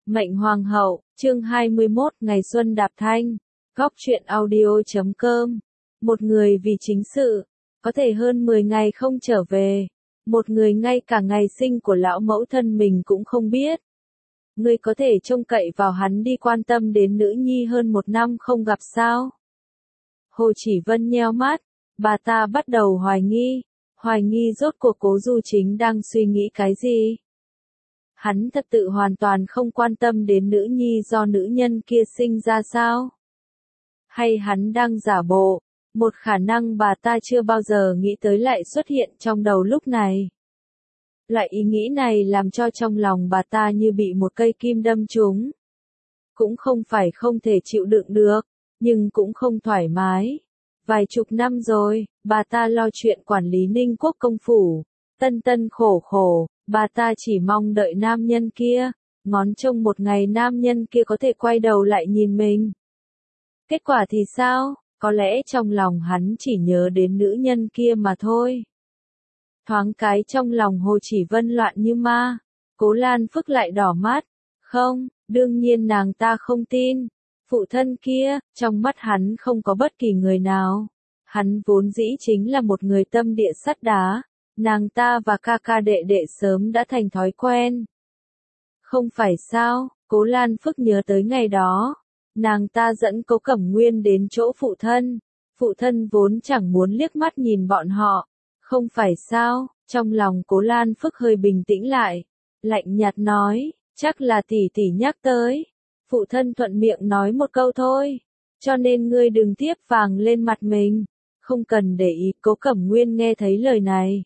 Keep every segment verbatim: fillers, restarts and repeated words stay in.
Mệnh Hoàng hậu, chương hai mươi mốt, ngày xuân đạp thanh. Góc truyện audio chấm com. Một người vì chính sự, có thể hơn mười ngày không trở về. Một người ngay cả ngày sinh của lão mẫu thân mình cũng không biết. Ngươi có thể trông cậy vào hắn đi quan tâm đến nữ nhi hơn một năm không gặp sao? Hồ Chỉ Vân nheo mắt, bà ta bắt đầu hoài nghi. Hoài nghi rốt cuộc Cố Du Chính đang suy nghĩ cái gì? Hắn thật sự hoàn toàn không quan tâm đến nữ nhi do nữ nhân kia sinh ra sao? Hay hắn đang giả bộ? Một khả năng bà ta chưa bao giờ nghĩ tới lại xuất hiện trong đầu lúc này. Loại ý nghĩ này làm cho trong lòng bà ta như bị một cây kim đâm trúng. Cũng không phải không thể chịu đựng được, nhưng cũng không thoải mái. Vài chục năm rồi, bà ta lo chuyện quản lý Ninh Quốc công phủ. Tân tân khổ khổ, bà ta chỉ mong đợi nam nhân kia, ngóng trông một ngày nam nhân kia có thể quay đầu lại nhìn mình. Kết quả thì sao? Có lẽ trong lòng hắn chỉ nhớ đến nữ nhân kia mà thôi. Thoáng cái trong lòng Hồ Chỉ Vân loạn như ma, Cố Lan Phức lại đỏ mắt. Không, đương nhiên nàng ta không tin. Phụ thân kia, trong mắt hắn không có bất kỳ người nào. Hắn vốn dĩ chính là một người tâm địa sắt đá. Nàng ta và ca ca đệ đệ sớm đã thành thói quen. Không phải sao, Cố Lan Phức nhớ tới ngày đó. Nàng ta dẫn Cố Cẩm Nguyên đến chỗ phụ thân. Phụ thân vốn chẳng muốn liếc mắt nhìn bọn họ. Không phải sao, trong lòng Cố Lan Phức hơi bình tĩnh lại. Lạnh nhạt nói, chắc là tỷ tỷ nhắc tới. Phụ thân thuận miệng nói một câu thôi. Cho nên ngươi đừng tiếp vàng lên mặt mình. Không cần để ý. Cố Cẩm Nguyên nghe thấy lời này.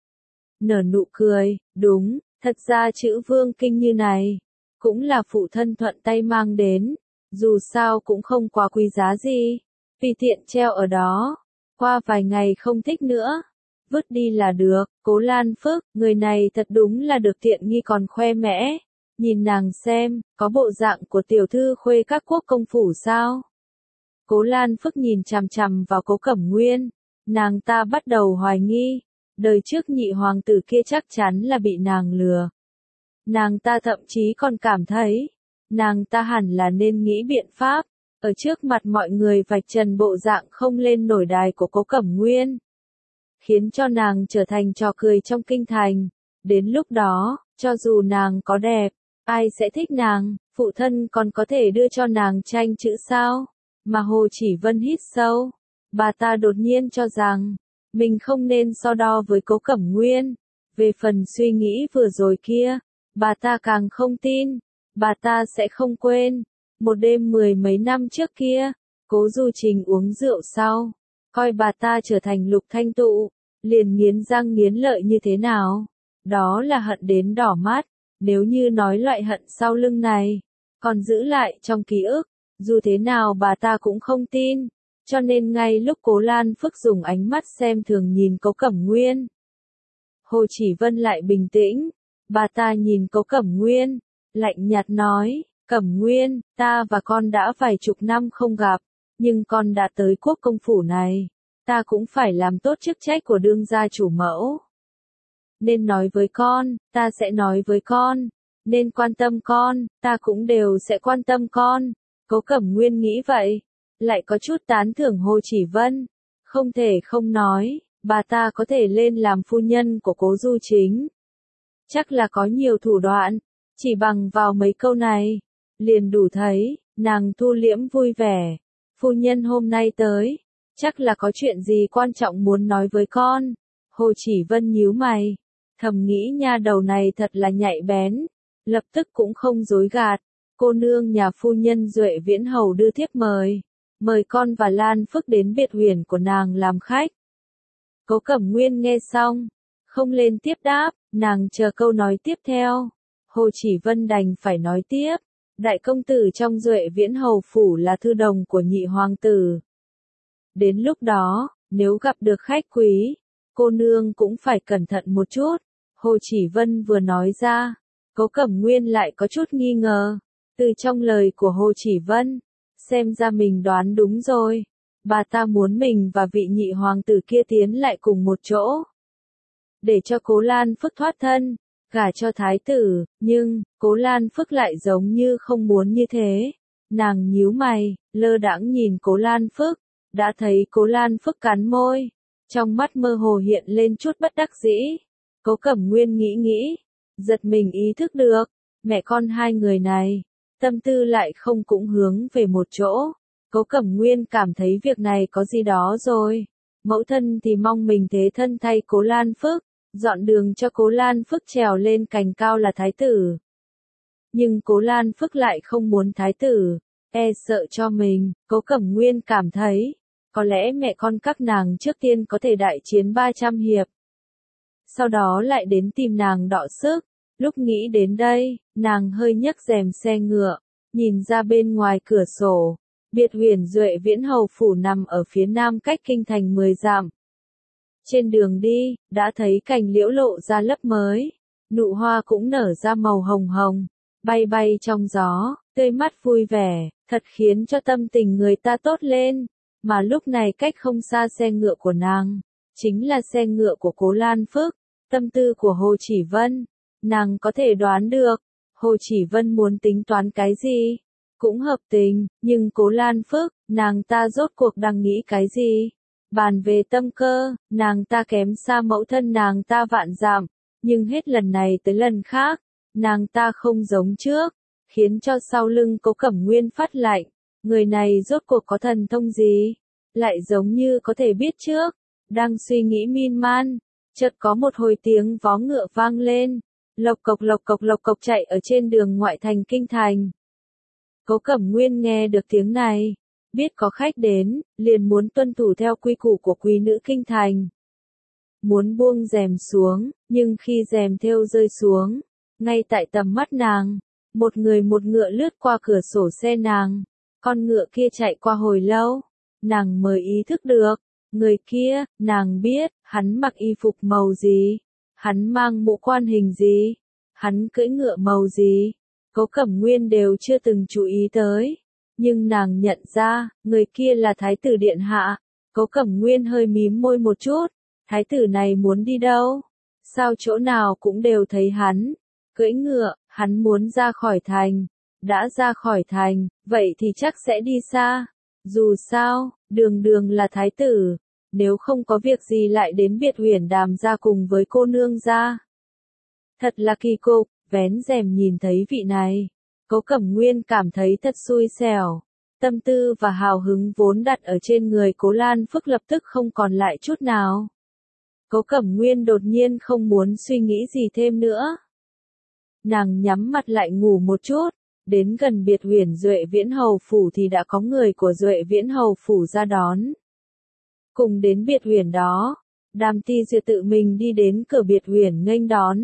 Nở nụ cười, đúng, thật ra chữ vương kinh như này, cũng là phụ thân thuận tay mang đến, dù sao cũng không quá quý giá gì, vì tiện treo ở đó, qua vài ngày không thích nữa, vứt đi là được. Cố Lan Phức, người này thật đúng là được tiện nghi còn khoe mẽ, nhìn nàng xem, có bộ dạng của tiểu thư khuê các quốc công phủ sao? Cố Lan Phức nhìn chằm chằm vào Cố Cẩm Nguyên, nàng ta bắt đầu hoài nghi. Đời trước nhị hoàng tử kia chắc chắn là bị nàng lừa. Nàng ta thậm chí còn cảm thấy, nàng ta hẳn là nên nghĩ biện pháp, ở trước mặt mọi người vạch trần bộ dạng không lên nổi đài của Cố Cẩm Nguyên. Khiến cho nàng trở thành trò cười trong kinh thành. Đến lúc đó, cho dù nàng có đẹp, ai sẽ thích nàng, phụ thân còn có thể đưa cho nàng tranh chữ sao? Mà Hồ Chỉ Vân hít sâu, bà ta đột nhiên cho rằng, mình không nên so đo với Cố Cẩm Nguyên. Về phần suy nghĩ vừa rồi kia, bà ta càng không tin. Bà ta sẽ không quên. Một đêm mười mấy năm trước kia, Cố Du Trình uống rượu sau, coi bà ta trở thành Lục Thanh Tụ, liền nghiến răng nghiến lợi như thế nào. Đó là hận đến đỏ mắt. Nếu như nói loại hận sau lưng này, còn giữ lại trong ký ức, dù thế nào bà ta cũng không tin. Cho nên ngay lúc Cố Lan Phức dùng ánh mắt xem thường nhìn Cố Cẩm Nguyên, Hồ Chỉ Vân lại bình tĩnh. Bà ta nhìn Cố Cẩm Nguyên, lạnh nhạt nói, Cẩm Nguyên, ta và con đã vài chục năm không gặp, nhưng con đã tới quốc công phủ này, ta cũng phải làm tốt chức trách của đương gia chủ mẫu. Nên nói với con, ta sẽ nói với con, nên quan tâm con, ta cũng đều sẽ quan tâm con. Cố Cẩm Nguyên nghĩ vậy, lại có chút tán thưởng Hồ Chỉ Vân. Không thể không nói, bà ta có thể lên làm phu nhân của Cố Du Chính. Chắc là có nhiều thủ đoạn, chỉ bằng vào mấy câu này, liền đủ thấy, nàng thu liễm vui vẻ. Phu nhân hôm nay tới, chắc là có chuyện gì quan trọng muốn nói với con. Hồ Chỉ Vân nhíu mày, thầm nghĩ nha đầu này thật là nhạy bén, lập tức cũng không dối gạt. Cô nương nhà phu nhân Duệ Viễn Hầu đưa thiếp mời. Mời con và Lan Phức đến biệt huyền của nàng làm khách. Cố Cẩm Nguyên nghe xong, không lên tiếp đáp, nàng chờ câu nói tiếp theo. Hồ Chỉ Vân đành phải nói tiếp, đại công tử trong Duệ Viễn Hầu phủ là thư đồng của nhị hoàng tử. Đến lúc đó, nếu gặp được khách quý, cô nương cũng phải cẩn thận một chút. Hồ Chỉ Vân vừa nói ra, Cố Cẩm Nguyên lại có chút nghi ngờ. Từ trong lời của Hồ Chỉ Vân, xem ra mình đoán đúng rồi. Bà ta muốn mình và vị nhị hoàng tử kia tiến lại cùng một chỗ. Để cho Cố Lan Phức thoát thân. gả cho thái tử, nhưng, Cố Lan Phức lại giống như không muốn như thế. Nàng nhíu mày, lơ đãng nhìn Cố Lan Phức, đã thấy Cố Lan Phức cắn môi, trong mắt mơ hồ hiện lên chút bất đắc dĩ. Cố Cẩm Nguyên nghĩ nghĩ, giật mình ý thức được, mẹ con hai người này, tâm tư lại không cũng hướng về một chỗ. Cố Cẩm Nguyên cảm thấy việc này có gì đó rồi. Mẫu thân thì mong mình thế thân thay Cố Lan Phức, dọn đường cho Cố Lan Phức trèo lên cành cao là thái tử. Nhưng Cố Lan Phức lại không muốn thái tử, e sợ cho mình. Cố Cẩm Nguyên cảm thấy, có lẽ mẹ con các nàng trước tiên có thể đại chiến ba trăm hiệp. Sau đó lại đến tìm nàng đọ sức. Lúc nghĩ đến đây, nàng hơi nhấc rèm xe ngựa, nhìn ra bên ngoài cửa sổ. Biệt Huyền Duệ Viễn Hầu phủ nằm ở phía nam cách kinh thành mười dặm. Trên đường đi, đã thấy cành liễu lộ ra lớp mới, nụ hoa cũng nở ra màu hồng hồng, bay bay trong gió, tươi mắt vui vẻ, thật khiến cho tâm tình người ta tốt lên. Mà lúc này cách không xa xe ngựa của nàng, chính là xe ngựa của Cố Lan Phức, tâm tư của Hồ Chỉ Vân. Nàng có thể đoán được, Hồ Chỉ Vân muốn tính toán cái gì, cũng hợp tình, nhưng Cố Lan Phức, nàng ta rốt cuộc đang nghĩ cái gì? Bàn về tâm cơ, nàng ta kém xa mẫu thân nàng ta vạn dặm, nhưng hết lần này tới lần khác, nàng ta không giống trước, khiến cho sau lưng Cố Cẩm Nguyên phát lạnh, người này rốt cuộc có thần thông gì, lại giống như có thể biết trước. Đang suy nghĩ miên man, chợt có một hồi tiếng vó ngựa vang lên, lộc cộc lộc cộc lộc cộc chạy ở trên đường ngoại thành kinh thành. Cố Cẩm Nguyên nghe được tiếng này, biết có khách đến, liền muốn tuân thủ theo quy củ của quý nữ kinh thành. Muốn buông rèm xuống, nhưng khi rèm thêu rơi xuống, ngay tại tầm mắt nàng, một người một ngựa lướt qua cửa sổ xe nàng. Con ngựa kia chạy qua hồi lâu, nàng mới ý thức được, người kia, nàng biết, hắn mặc y phục màu gì, hắn mang mũ quan hình gì, hắn cưỡi ngựa màu gì. Cố Cẩm Nguyên đều chưa từng chú ý tới, nhưng nàng nhận ra, người kia là Thái tử Điện Hạ. Cố Cẩm Nguyên hơi mím môi một chút, Thái tử này muốn đi đâu? Sao chỗ nào cũng đều thấy hắn, cưỡi ngựa, hắn muốn ra khỏi thành, đã ra khỏi thành, vậy thì chắc sẽ đi xa. Dù sao, đường đường là Thái tử, nếu không có việc gì lại đến Biệt Huyền Đàm ra cùng với cô nương ra. Thật là kỳ cục. Vén rèm nhìn thấy vị này, Cố Cẩm Nguyên cảm thấy thật xui xẻo. Tâm tư và hào hứng vốn đặt ở trên người Cố Lan Phức lập tức không còn lại chút nào. Cố Cẩm Nguyên đột nhiên không muốn suy nghĩ gì thêm nữa. Nàng nhắm mặt lại ngủ một chút, đến gần Biệt Huyền Duệ Viễn Hầu phủ thì đã có người của Duệ Viễn Hầu phủ ra đón. Cùng đến Biệt Huyền đó, Đàm Ti Duyệt tự mình đi đến cửa Biệt Huyền nghênh đón.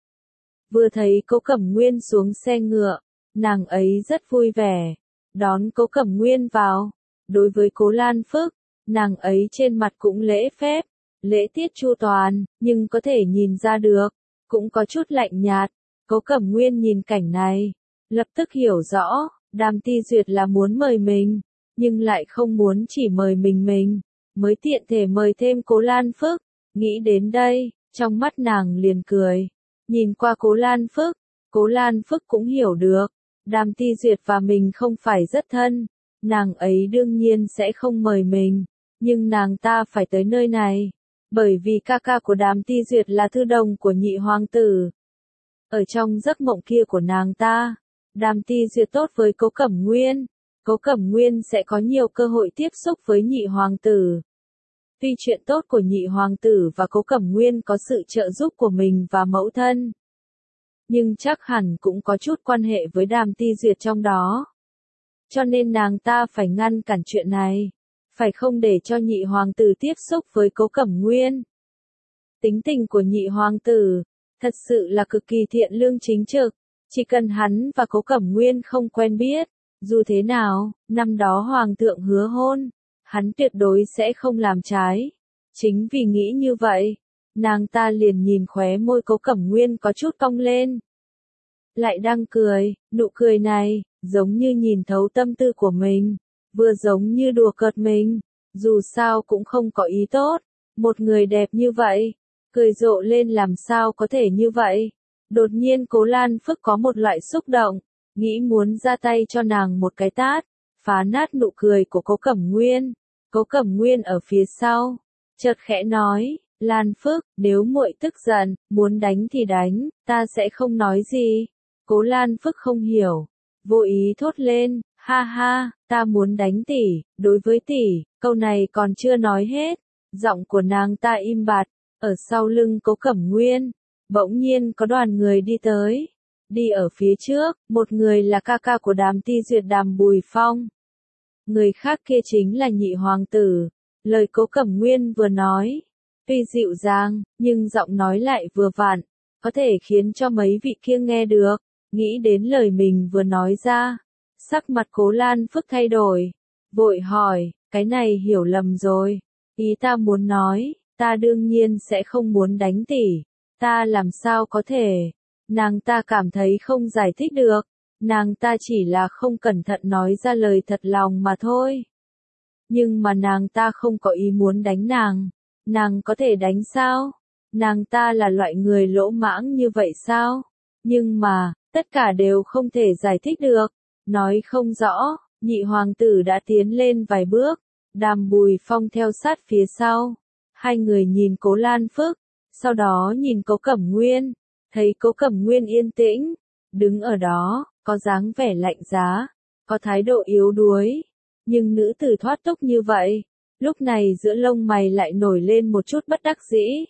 Vừa thấy Cố Cẩm Nguyên xuống xe ngựa, nàng ấy rất vui vẻ, đón Cố Cẩm Nguyên vào. Đối với Cố Lan Phức, nàng ấy trên mặt cũng lễ phép, lễ tiết chu toàn, nhưng có thể nhìn ra được, cũng có chút lạnh nhạt. Cố Cẩm Nguyên nhìn cảnh này, lập tức hiểu rõ, Đàm Ti Duyệt là muốn mời mình, nhưng lại không muốn chỉ mời mình mình, mới tiện thể mời thêm Cố Lan Phức. Nghĩ đến đây, trong mắt nàng liền cười. Nhìn qua Cố Lan Phức, Cố Lan Phức cũng hiểu được, Đàm Ti Duyệt và mình không phải rất thân, nàng ấy đương nhiên sẽ không mời mình, nhưng nàng ta phải tới nơi này, bởi vì ca ca của Đàm Ti Duyệt là thư đồng của nhị hoàng tử. Ở trong giấc mộng kia của nàng ta, Đàm Ti Duyệt tốt với Cố Cẩm Nguyên, Cố Cẩm Nguyên sẽ có nhiều cơ hội tiếp xúc với nhị hoàng tử. Tuy chuyện tốt của nhị hoàng tử và Cố Cẩm Nguyên có sự trợ giúp của mình và mẫu thân, nhưng chắc hẳn cũng có chút quan hệ với Đàm Ti Duyệt trong đó. Cho nên nàng ta phải ngăn cản chuyện này, phải không để cho nhị hoàng tử tiếp xúc với Cố Cẩm Nguyên. Tính tình của nhị hoàng tử, thật sự là cực kỳ thiện lương chính trực, chỉ cần hắn và Cố Cẩm Nguyên không quen biết, dù thế nào, năm đó hoàng thượng hứa hôn, hắn tuyệt đối sẽ không làm trái. Chính vì nghĩ như vậy, nàng ta liền nhìn khóe môi Cố Cẩm Nguyên có chút cong lên. Lại đang cười, nụ cười này, giống như nhìn thấu tâm tư của mình, vừa giống như đùa cợt mình, dù sao cũng không có ý tốt. Một người đẹp như vậy, cười rộ lên làm sao có thể như vậy. Đột nhiên Cố Lan Phước có một loại xúc động, nghĩ muốn ra tay cho nàng một cái tát, phá nát nụ cười của Cố Cẩm Nguyên. Cố Cẩm Nguyên ở phía sau, chợt khẽ nói, Lan Phước, nếu muội tức giận, muốn đánh thì đánh, ta sẽ không nói gì. Cố Lan Phước không hiểu, vô ý thốt lên, ha ha, ta muốn đánh tỷ, đối với tỷ, câu này còn chưa nói hết. Giọng của nàng ta im bặt, ở sau lưng Cố Cẩm Nguyên, bỗng nhiên có đoàn người đi tới. Đi ở phía trước, một người là ca ca của Đàm Ti Duyệt Đàm Bùi Phong. Người khác kia chính là nhị hoàng tử. Lời Cố Cẩm Nguyên vừa nói, tuy dịu dàng, nhưng giọng nói lại vừa vặn, có thể khiến cho mấy vị kia nghe được. Nghĩ đến lời mình vừa nói ra, sắc mặt Cố Lan Phước thay đổi, vội hỏi, cái này hiểu lầm rồi. Ý ta muốn nói, ta đương nhiên sẽ không muốn đánh tỷ, ta làm sao có thể. Nàng ta cảm thấy không giải thích được, nàng ta chỉ là không cẩn thận nói ra lời thật lòng mà thôi. Nhưng mà nàng ta không có ý muốn đánh nàng, nàng có thể đánh sao? Nàng ta là loại người lỗ mãng như vậy sao? Nhưng mà, tất cả đều không thể giải thích được, nói không rõ. Nhị hoàng tử đã tiến lên vài bước, Đàm Bùi Phong theo sát phía sau. Hai người nhìn Cố Lan Phước, sau đó nhìn Cố Cẩm Nguyên, thấy Cố Cẩm Nguyên yên tĩnh, đứng ở đó, có dáng vẻ lạnh giá, có thái độ yếu đuối. Nhưng nữ tử thoát tục như vậy, lúc này giữa lông mày lại nổi lên một chút bất đắc dĩ.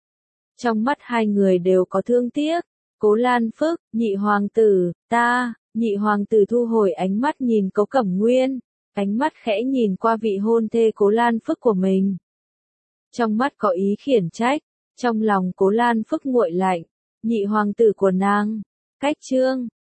Trong mắt hai người đều có thương tiếc. Cố Lan Phước, nhị hoàng tử, ta, nhị hoàng tử thu hồi ánh mắt nhìn Cố Cẩm Nguyên, ánh mắt khẽ nhìn qua vị hôn thê Cố Lan Phước của mình. Trong mắt có ý khiển trách, trong lòng Cố Lan Phước nguội lạnh, nhị hoàng tử của nàng, cách trương,